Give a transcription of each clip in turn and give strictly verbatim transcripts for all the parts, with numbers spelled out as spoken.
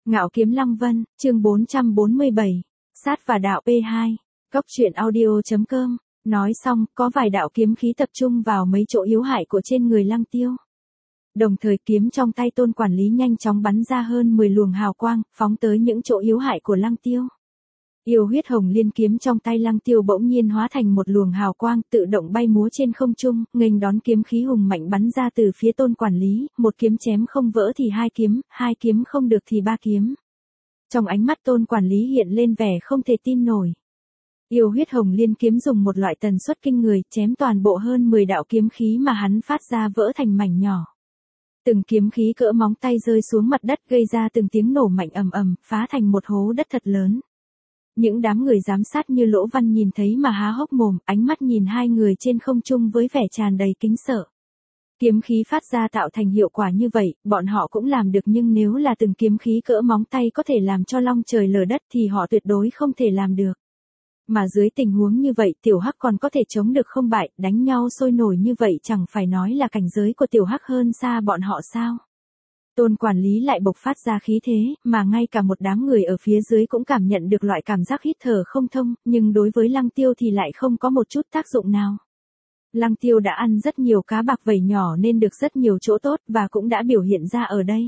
Ngạo Kiếm Lăng Vân, chương bốn trăm bốn mươi bảy, Sát và Đạo pê hai, Cốc truyện audio.com, nói xong, có vài đạo kiếm khí tập trung vào mấy chỗ yếu hại của trên người Lăng Tiêu. Đồng thời kiếm trong tay Tôn quản lý nhanh chóng bắn ra hơn mười luồng hào quang, phóng tới những chỗ yếu hại của Lăng Tiêu. Yêu huyết hồng liên kiếm trong tay Lăng Tiêu bỗng nhiên hóa thành một luồng hào quang, tự động bay múa trên không trung, nghênh đón kiếm khí hùng mạnh bắn ra từ phía Tôn quản lý, một kiếm chém không vỡ thì hai kiếm, hai kiếm không được thì ba kiếm. Trong ánh mắt Tôn quản lý hiện lên vẻ không thể tin nổi. Yêu huyết hồng liên kiếm dùng một loại tần suất kinh người, chém toàn bộ hơn mười đạo kiếm khí mà hắn phát ra vỡ thành mảnh nhỏ. Từng kiếm khí cỡ móng tay rơi xuống mặt đất gây ra từng tiếng nổ mạnh ầm ầm, phá thành một hố đất thật lớn. Những đám người giám sát như Lỗ Văn nhìn thấy mà há hốc mồm, ánh mắt nhìn hai người trên không trung với vẻ tràn đầy kính sợ. Kiếm khí phát ra tạo thành hiệu quả như vậy, bọn họ cũng làm được, nhưng nếu là từng kiếm khí cỡ móng tay có thể làm cho long trời lở đất thì họ tuyệt đối không thể làm được. Mà dưới tình huống như vậy Tiểu Hắc còn có thể chống được không bại, đánh nhau sôi nổi như vậy chẳng phải nói là cảnh giới của Tiểu Hắc hơn xa bọn họ sao? Tôn quản lý lại bộc phát ra khí thế, mà ngay cả một đám người ở phía dưới cũng cảm nhận được loại cảm giác hít thở không thông, nhưng đối với Lăng Tiêu thì lại không có một chút tác dụng nào. Lăng Tiêu đã ăn rất nhiều cá bạc vẩy nhỏ nên được rất nhiều chỗ tốt và cũng đã biểu hiện ra ở đây.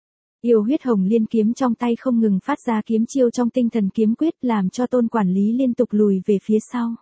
Yêu huyết hồng liên kiếm trong tay không ngừng phát ra kiếm chiêu trong tinh thần kiếm quyết làm cho Tôn quản lý liên tục lùi về phía sau.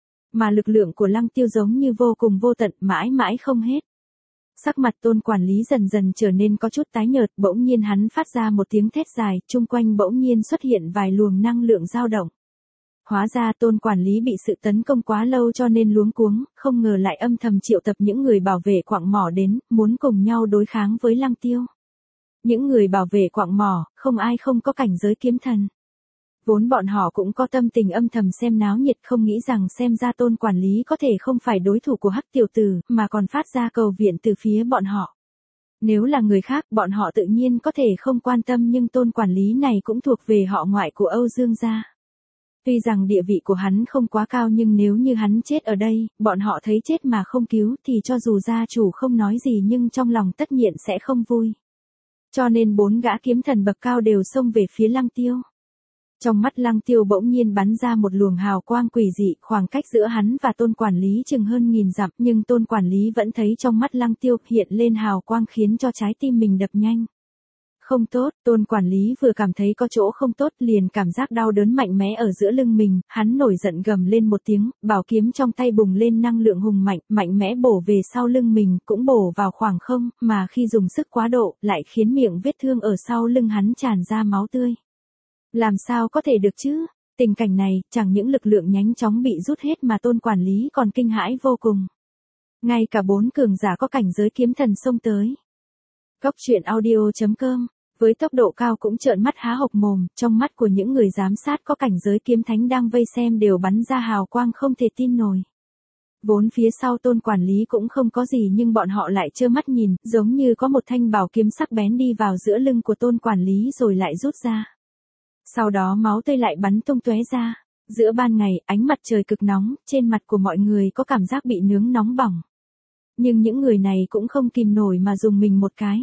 Mà lực lượng của Lăng Tiêu giống như vô cùng vô tận, mãi mãi không hết. Sắc mặt Tôn quản lý dần dần trở nên có chút tái nhợt, bỗng nhiên hắn phát ra một tiếng thét dài, chung quanh bỗng nhiên xuất hiện vài luồng năng lượng dao động. Hóa ra Tôn quản lý bị sự tấn công quá lâu cho nên luống cuống, không ngờ lại âm thầm triệu tập những người bảo vệ quặng mỏ đến, muốn cùng nhau đối kháng với Lăng Tiêu. Những người bảo vệ quặng mỏ, không ai không có cảnh giới kiếm thần. Vốn bọn họ cũng có tâm tình âm thầm xem náo nhiệt, không nghĩ rằng xem ra Tôn quản lý có thể không phải đối thủ của Hắc tiểu tử, mà còn phát ra cầu viện từ phía bọn họ. Nếu là người khác, bọn họ tự nhiên có thể không quan tâm, nhưng Tôn quản lý này cũng thuộc về họ ngoại của Âu Dương gia. Tuy rằng địa vị của hắn không quá cao, nhưng nếu như hắn chết ở đây, bọn họ thấy chết mà không cứu thì cho dù gia chủ không nói gì nhưng trong lòng tất nhiên sẽ không vui. Cho nên bốn gã kiếm thần bậc cao đều xông về phía Lăng Tiêu. Trong mắt Lăng Tiêu bỗng nhiên bắn ra một luồng hào quang quỷ dị, khoảng cách giữa hắn và Tôn quản lý chừng hơn nghìn dặm, nhưng Tôn quản lý vẫn thấy trong mắt Lăng Tiêu hiện lên hào quang khiến cho trái tim mình đập nhanh. Không tốt, Tôn quản lý vừa cảm thấy có chỗ không tốt liền cảm giác đau đớn mạnh mẽ ở giữa lưng mình, hắn nổi giận gầm lên một tiếng, bảo kiếm trong tay bùng lên năng lượng hùng mạnh, mạnh mẽ bổ về sau lưng mình, cũng bổ vào khoảng không, mà khi dùng sức quá độ, lại khiến miệng vết thương ở sau lưng hắn tràn ra máu tươi. Làm sao có thể được chứ? Tình cảnh này, chẳng những lực lượng nhanh chóng bị rút hết mà Tôn quản lý còn kinh hãi vô cùng. Ngay cả bốn cường giả có cảnh giới kiếm thần xông tới. Cốc truyện audio.com, với tốc độ cao cũng trợn mắt há hộc mồm, trong mắt của những người giám sát có cảnh giới kiếm thánh đang vây xem đều bắn ra hào quang không thể tin nổi. Vốn phía sau Tôn quản lý cũng không có gì nhưng bọn họ lại trơ mắt nhìn, giống như có một thanh bảo kiếm sắc bén đi vào giữa lưng của Tôn quản lý rồi lại rút ra. Sau đó máu tươi lại bắn tung tóe ra. Giữa ban ngày, ánh mặt trời cực nóng, trên mặt của mọi người có cảm giác bị nướng nóng bỏng. Nhưng những người này cũng không kìm nổi mà dùng mình một cái.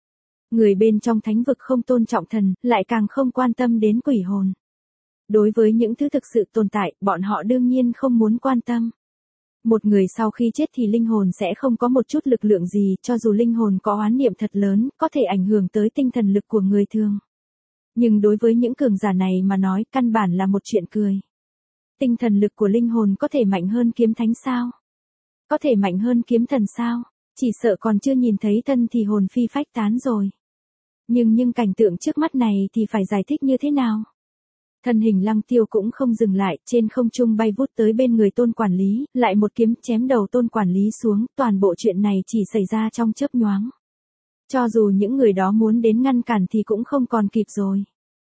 Người bên trong thánh vực không tôn trọng thần, lại càng không quan tâm đến quỷ hồn. Đối với những thứ thực sự tồn tại, bọn họ đương nhiên không muốn quan tâm. Một người sau khi chết thì linh hồn sẽ không có một chút lực lượng gì, cho dù linh hồn có oán niệm thật lớn, có thể ảnh hưởng tới tinh thần lực của người thường. Nhưng đối với những cường giả này mà nói, căn bản là một chuyện cười. Tinh thần lực của linh hồn có thể mạnh hơn kiếm thánh sao? Có thể mạnh hơn kiếm thần sao? Chỉ sợ còn chưa nhìn thấy thân thì hồn phi phách tán rồi. Nhưng nhưng cảnh tượng trước mắt này thì phải giải thích như thế nào? Thân hình Lăng Tiêu cũng không dừng lại, trên không trung bay vút tới bên người Tôn quản lý, lại một kiếm chém đầu Tôn quản lý xuống, toàn bộ chuyện này chỉ xảy ra trong chớp nhoáng. Cho dù những người đó muốn đến ngăn cản thì cũng không còn kịp rồi.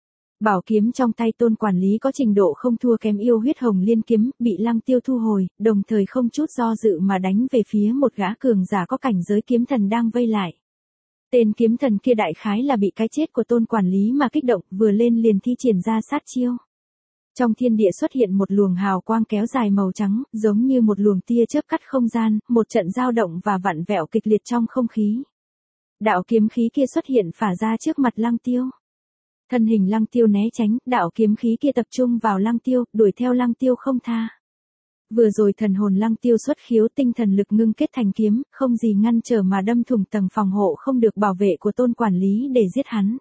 Bảo kiếm trong tay Tôn quản lý có trình độ không thua kém yêu huyết hồng liên kiếm, bị Lăng Tiêu thu hồi, đồng thời không chút do dự mà đánh về phía một gã cường giả có cảnh giới kiếm thần đang vây lại. Tên kiếm thần kia đại khái là bị cái chết của Tôn quản lý mà kích động, vừa lên liền thi triển ra sát chiêu. Trong thiên địa xuất hiện một luồng hào quang kéo dài màu trắng, giống như một luồng tia chớp cắt không gian, một trận dao động và vặn vẹo kịch liệt trong không khí. Đạo kiếm khí kia xuất hiện phả ra trước mặt Lăng Tiêu. Thân hình Lăng Tiêu né tránh, đạo kiếm khí kia tập trung vào Lăng Tiêu, đuổi theo Lăng Tiêu không tha. Vừa rồi thần hồn Lăng Tiêu xuất khiếu, tinh thần lực ngưng kết thành kiếm, không gì ngăn trở mà đâm thủng tầng phòng hộ không được bảo vệ của Tôn quản lý để giết hắn.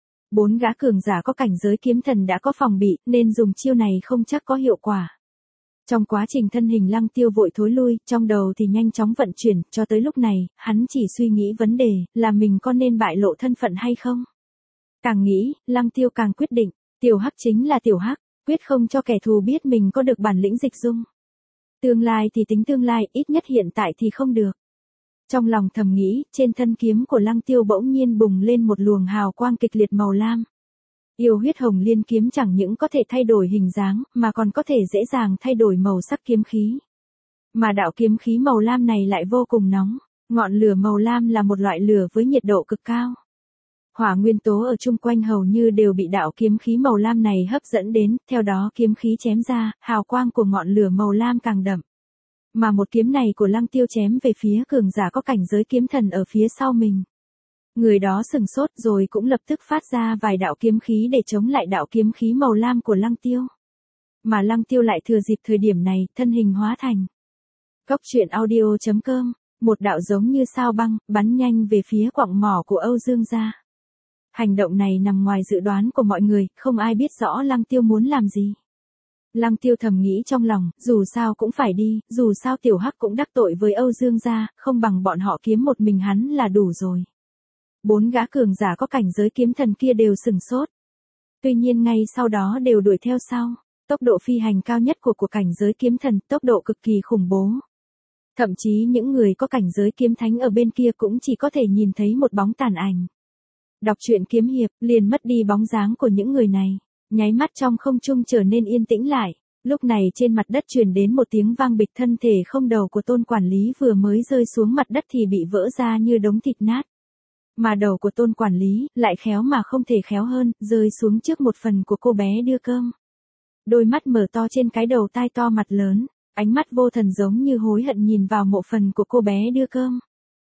Bốn gã cường giả có cảnh giới kiếm thần đã có phòng bị, nên dùng chiêu này không chắc có hiệu quả. Trong quá trình thân hình Lăng Tiêu vội thối lui, trong đầu thì nhanh chóng vận chuyển, cho tới lúc này, hắn chỉ suy nghĩ vấn đề, là mình có nên bại lộ thân phận hay không? Càng nghĩ, Lăng Tiêu càng quyết định, Tiểu Hắc chính là Tiểu Hắc, quyết không cho kẻ thù biết mình có được bản lĩnh dịch dung. Tương lai thì tính tương lai, ít nhất hiện tại thì không được. Trong lòng thầm nghĩ, trên thân kiếm của Lăng Tiêu bỗng nhiên bùng lên một luồng hào quang kịch liệt màu lam. Yêu huyết hồng liên kiếm chẳng những có thể thay đổi hình dáng, mà còn có thể dễ dàng thay đổi màu sắc kiếm khí. Mà đạo kiếm khí màu lam này lại vô cùng nóng, ngọn lửa màu lam là một loại lửa với nhiệt độ cực cao. Hỏa nguyên tố ở chung quanh hầu như đều bị đạo kiếm khí màu lam này hấp dẫn đến, theo đó kiếm khí chém ra, hào quang của ngọn lửa màu lam càng đậm. Mà một kiếm này của Lăng Tiêu chém về phía cường giả có cảnh giới kiếm thần ở phía sau mình. Người đó sừng sốt rồi cũng lập tức phát ra vài đạo kiếm khí để chống lại đạo kiếm khí màu lam của Lăng Tiêu. Mà Lăng Tiêu lại thừa dịp thời điểm này, thân hình hóa thành. Góc truyện audio chấm com, một đạo giống như sao băng, bắn nhanh về phía quặng mỏ của Âu Dương gia. Hành động này nằm ngoài dự đoán của mọi người, không ai biết rõ Lăng Tiêu muốn làm gì. Lăng Tiêu thầm nghĩ trong lòng, dù sao cũng phải đi, dù sao Tiểu Hắc cũng đắc tội với Âu Dương gia, không bằng bọn họ kiếm một mình hắn là đủ rồi. Bốn gã cường giả có cảnh giới kiếm thần kia đều sừng sốt. Tuy nhiên ngay sau đó đều đuổi theo sau, tốc độ phi hành cao nhất của của cảnh giới kiếm thần, tốc độ cực kỳ khủng bố. Thậm chí những người có cảnh giới kiếm thánh ở bên kia cũng chỉ có thể nhìn thấy một bóng tàn ảnh. Đọc truyện kiếm hiệp, liền mất đi bóng dáng của những người này. Nháy mắt trong không trung trở nên yên tĩnh lại. Lúc này trên mặt đất truyền đến một tiếng vang bịch, thân thể không đầu của Tôn quản lý vừa mới rơi xuống mặt đất thì bị vỡ ra như đống thịt nát. Mà đầu của Tôn quản lý, lại khéo mà không thể khéo hơn, rơi xuống trước một phần của cô bé đưa cơm. Đôi mắt mở to trên cái đầu tai to mặt lớn, ánh mắt vô thần giống như hối hận nhìn vào mộ phần của cô bé đưa cơm.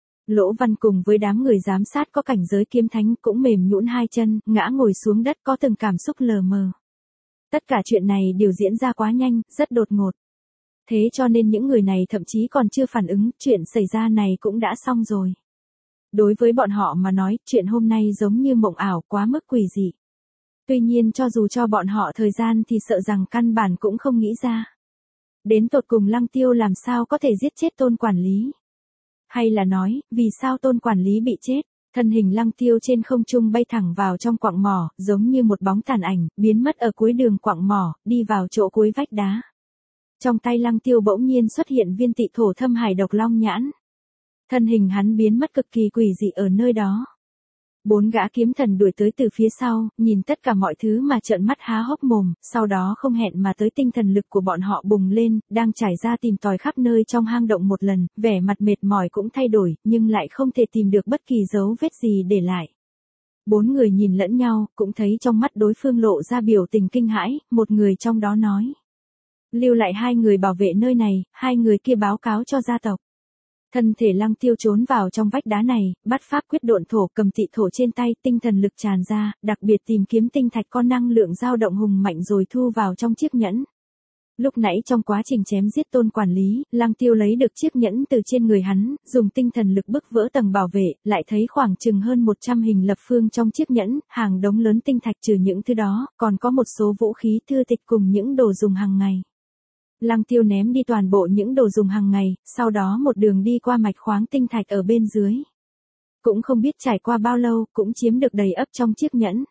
Lỗ Văn cùng với đám người giám sát có cảnh giới kiếm thánh cũng mềm nhũn hai chân, ngã ngồi xuống đất có từng cảm xúc lờ mờ. Tất cả chuyện này đều diễn ra quá nhanh, rất đột ngột. Thế cho nên những người này thậm chí còn chưa phản ứng, chuyện xảy ra này cũng đã xong rồi. Đối với bọn họ mà nói, chuyện hôm nay giống như mộng ảo, quá mức quỷ dị. Tuy nhiên cho dù cho bọn họ thời gian thì sợ rằng căn bản cũng không nghĩ ra. Đến tột cùng Lăng Tiêu làm sao có thể giết chết Tôn quản lý? Hay là nói, vì sao Tôn quản lý bị chết? Thân hình Lăng Tiêu trên không trung bay thẳng vào trong quặng mỏ, giống như một bóng tàn ảnh, biến mất ở cuối đường quặng mỏ, đi vào chỗ cuối vách đá. Trong tay Lăng Tiêu bỗng nhiên xuất hiện viên tị thổ thâm hải độc long nhãn. Thân hình hắn biến mất cực kỳ quỷ dị ở nơi đó. Bốn gã kiếm thần đuổi tới từ phía sau, nhìn tất cả mọi thứ mà trợn mắt há hốc mồm, sau đó không hẹn mà tới tinh thần lực của bọn họ bùng lên, đang trải ra tìm tòi khắp nơi trong hang động một lần, vẻ mặt mệt mỏi cũng thay đổi, nhưng lại không thể tìm được bất kỳ dấu vết gì để lại. Bốn người nhìn lẫn nhau, cũng thấy trong mắt đối phương lộ ra biểu tình kinh hãi, một người trong đó nói. Lưu lại hai người bảo vệ nơi này, hai người kia báo cáo cho gia tộc. Thân thể Lăng Tiêu trốn vào trong vách đá này, bắt pháp quyết độn thổ, cầm tị thổ trên tay, tinh thần lực tràn ra, đặc biệt tìm kiếm tinh thạch có năng lượng dao động hùng mạnh rồi thu vào trong chiếc nhẫn. Lúc nãy trong quá trình chém giết Tôn quản lý, Lăng Tiêu lấy được chiếc nhẫn từ trên người hắn, dùng tinh thần lực bức vỡ tầng bảo vệ, lại thấy khoảng chừng hơn một trăm hình lập phương trong chiếc nhẫn, hàng đống lớn tinh thạch, trừ những thứ đó, còn có một số vũ khí thư tịch cùng những đồ dùng hàng ngày. Lăng Tiêu ném đi toàn bộ những đồ dùng hàng ngày, sau đó một đường đi qua mạch khoáng tinh thạch ở bên dưới. Cũng không biết trải qua bao lâu, cũng chiếm được đầy ắp trong chiếc nhẫn.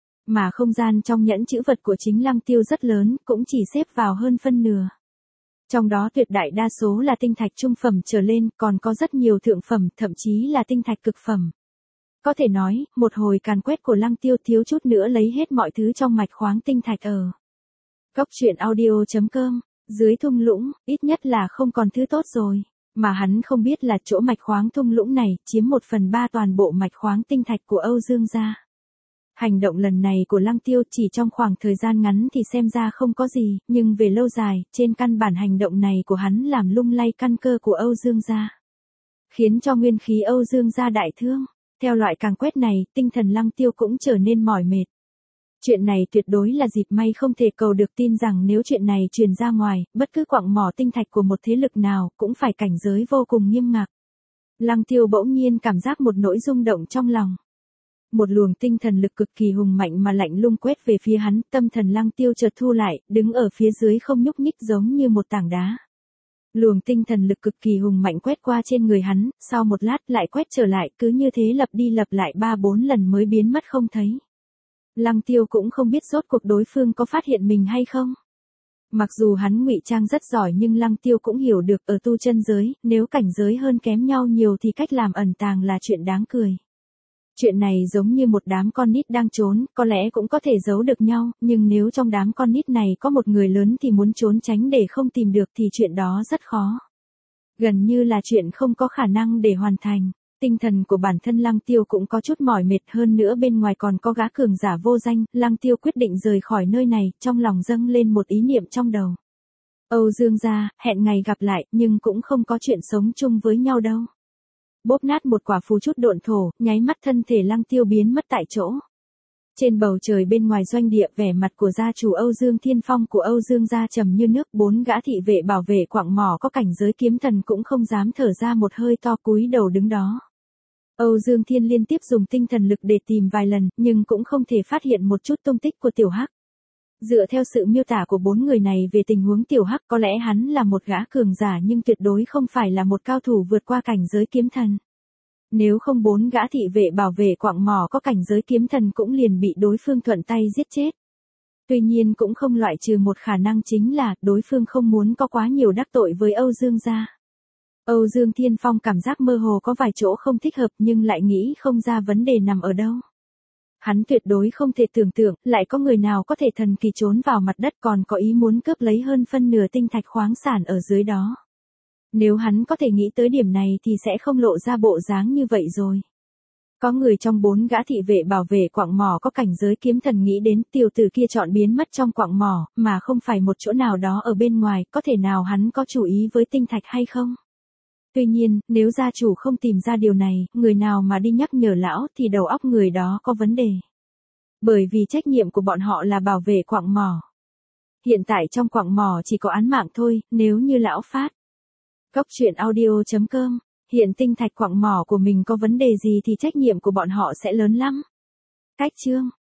Mà không gian trong nhẫn trữ vật của chính Lăng Tiêu rất lớn, cũng chỉ xếp vào hơn phân nửa. Trong đó tuyệt đại đa số là tinh thạch trung phẩm trở lên, còn có rất nhiều thượng phẩm, thậm chí là tinh thạch cực phẩm. Có thể nói, một hồi càn quét của Lăng Tiêu thiếu chút nữa lấy hết mọi thứ trong mạch khoáng tinh thạch ở. Góc truyện audio chấm com. Dưới thung lũng, ít nhất là không còn thứ tốt rồi. Mà hắn không biết là chỗ mạch khoáng thung lũng này, chiếm một phần ba toàn bộ mạch khoáng tinh thạch của Âu Dương gia. Hành động lần này của Lăng Tiêu chỉ trong khoảng thời gian ngắn thì xem ra không có gì, nhưng về lâu dài, trên căn bản hành động này của hắn làm lung lay căn cơ của Âu Dương gia. Khiến cho nguyên khí Âu Dương gia đại thương. Theo loại càng quét này, tinh thần Lăng Tiêu cũng trở nên mỏi mệt. Chuyện này tuyệt đối là dịp may không thể cầu được, tin rằng nếu chuyện này truyền ra ngoài, bất cứ quặng mỏ tinh thạch của một thế lực nào cũng phải cảnh giới vô cùng nghiêm ngặt. Lăng Tiêu bỗng nhiên cảm giác một nỗi rung động trong lòng. Một luồng tinh thần lực cực kỳ hùng mạnh mà lạnh lùng quét về phía hắn, tâm thần Lăng Tiêu chợt thu lại, đứng ở phía dưới không nhúc nhích giống như một tảng đá. Luồng tinh thần lực cực kỳ hùng mạnh quét qua trên người hắn, sau một lát lại quét trở lại, cứ như thế lặp đi lặp lại ba bốn lần mới biến mất không thấy. Lăng Tiêu cũng không biết rốt cuộc đối phương có phát hiện mình hay không. Mặc dù hắn ngụy trang rất giỏi nhưng Lăng Tiêu cũng hiểu được ở tu chân giới, nếu cảnh giới hơn kém nhau nhiều thì cách làm ẩn tàng là chuyện đáng cười. Chuyện này giống như một đám con nít đang trốn, có lẽ cũng có thể giấu được nhau, nhưng nếu trong đám con nít này có một người lớn thì muốn trốn tránh để không tìm được thì chuyện đó rất khó. Gần như là chuyện không có khả năng để hoàn thành. Tinh thần của bản thân Lăng Tiêu cũng có chút mỏi mệt, hơn nữa bên ngoài còn có gã cường giả vô danh. Lăng Tiêu quyết định rời khỏi nơi này, trong lòng dâng lên một ý niệm trong đầu. Âu Dương gia, hẹn ngày gặp lại, nhưng cũng không có chuyện sống chung với nhau đâu. Bóp nát một quả phù chút độn thổ, nháy mắt thân thể Lăng Tiêu biến mất tại chỗ. Trên bầu trời bên ngoài doanh địa, vẻ mặt của gia chủ Âu Dương Thiên Phong của Âu Dương gia trầm như nước, bốn gã thị vệ bảo vệ quặng mỏ có cảnh giới kiếm thần cũng không dám thở ra một hơi to, cúi đầu đứng đó. Âu Dương Thiên liên tiếp dùng tinh thần lực để tìm vài lần, nhưng cũng không thể phát hiện một chút tung tích của Tiểu Hắc. Dựa theo sự miêu tả của bốn người này về tình huống Tiểu Hắc, có lẽ hắn là một gã cường giả nhưng tuyệt đối không phải là một cao thủ vượt qua cảnh giới kiếm thần. Nếu không bốn gã thị vệ bảo vệ quặng mỏ có cảnh giới kiếm thần cũng liền bị đối phương thuận tay giết chết. Tuy nhiên cũng không loại trừ một khả năng, chính là đối phương không muốn có quá nhiều đắc tội với Âu Dương gia. Âu Dương Thiên Phong cảm giác mơ hồ có vài chỗ không thích hợp nhưng lại nghĩ không ra vấn đề nằm ở đâu. Hắn tuyệt đối không thể tưởng tượng, lại có người nào có thể thần kỳ trốn vào mặt đất còn có ý muốn cướp lấy hơn phân nửa tinh thạch khoáng sản ở dưới đó. Nếu hắn có thể nghĩ tới điểm này thì sẽ không lộ ra bộ dáng như vậy rồi. Có người trong bốn gã thị vệ bảo vệ quặng mỏ có cảnh giới kiếm thần nghĩ đến tiểu tử kia chọn biến mất trong quặng mỏ, mà không phải một chỗ nào đó ở bên ngoài, có thể nào hắn có chủ ý với tinh thạch hay không? Tuy nhiên, nếu gia chủ không tìm ra điều này, người nào mà đi nhắc nhở lão thì đầu óc người đó có vấn đề. Bởi vì trách nhiệm của bọn họ là bảo vệ quặng mỏ. Hiện tại trong quặng mỏ chỉ có án mạng thôi, nếu như lão phát. Góc truyện audio chấm com, hiện tinh thạch quặng mỏ của mình có vấn đề gì thì trách nhiệm của bọn họ sẽ lớn lắm. Cách chương